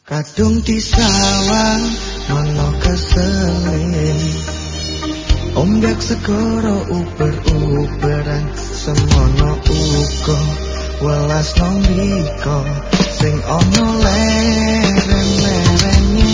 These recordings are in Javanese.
Kadung disawang nono keselin, ombak segoro uber-uberan, semono uga welas nombiko sing ono leren-lereni.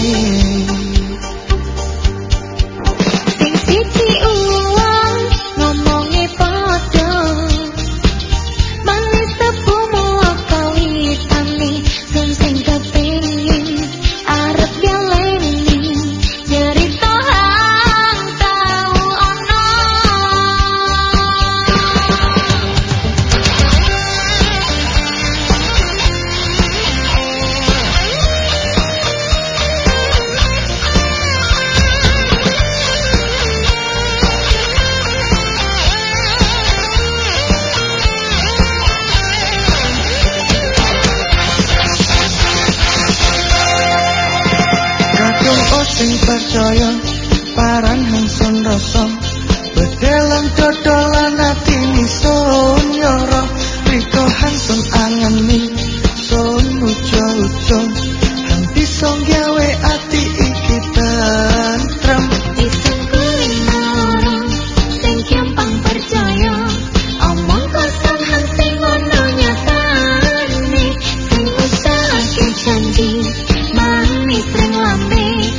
Sing siji uwong ngomongi padha, manis tepumu kawitane, sing kepengin arep dialeni, cerita hang tau ono. Sing percaya paran hangsun rasa, bedelan dodolan atini sun yoro, riko hangsun angeni sun ujo-ujo, hang bisa gawe ati iki tentrem. Isun kulino sing gampang percaya, omong kosong hang sing ono nyatane, sing usahake janji manis ning lambe.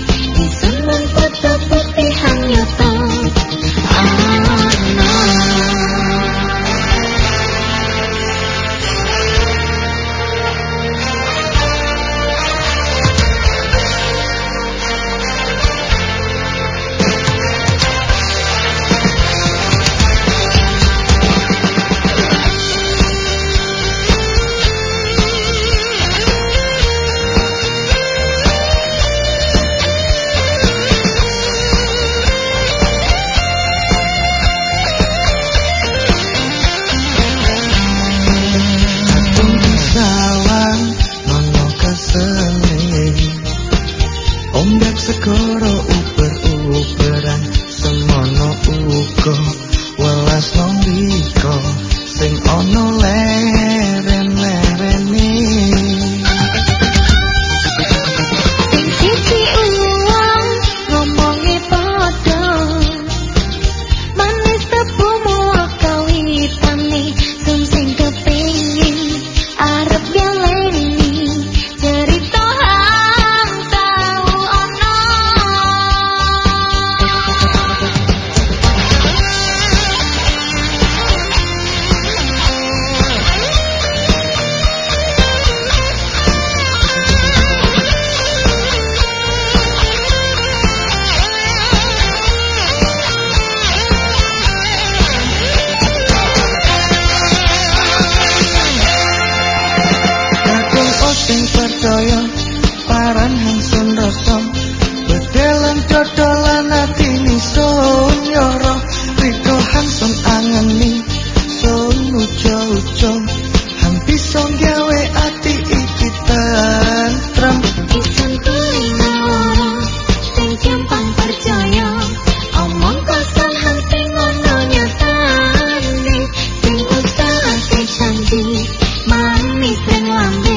Ombak segoro uber-uberan, semono uga welas nombiko sing ono leren-lereni. Sing siji uwong ngomongi padha, manis tepumu kawitane, sing kepengin arep dialeni, cerita hang tau ono. Sing percaya paran hangsun rasa, bedelan dodolan atini sun yoro, riko hangsun angeni sun ujo-ujo, hang bisa gawe ati iki tentrem. Isun kulino sing gampang percaya, omong kosong hang sing ono nyatane, sing usahake janji manis ning lambe.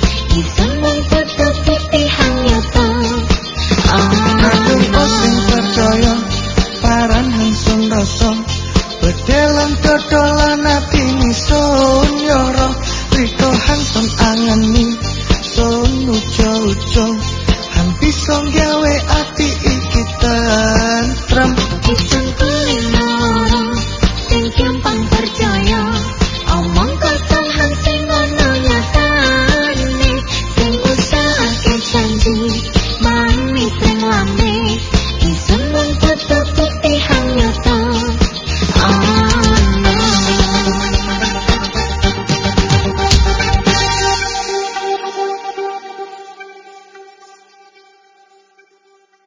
Sing percaya paran hangsun rasa, bedelan dodolan atini sun yoro, riko hangsun angeni sun ujo-ujo, hang bisa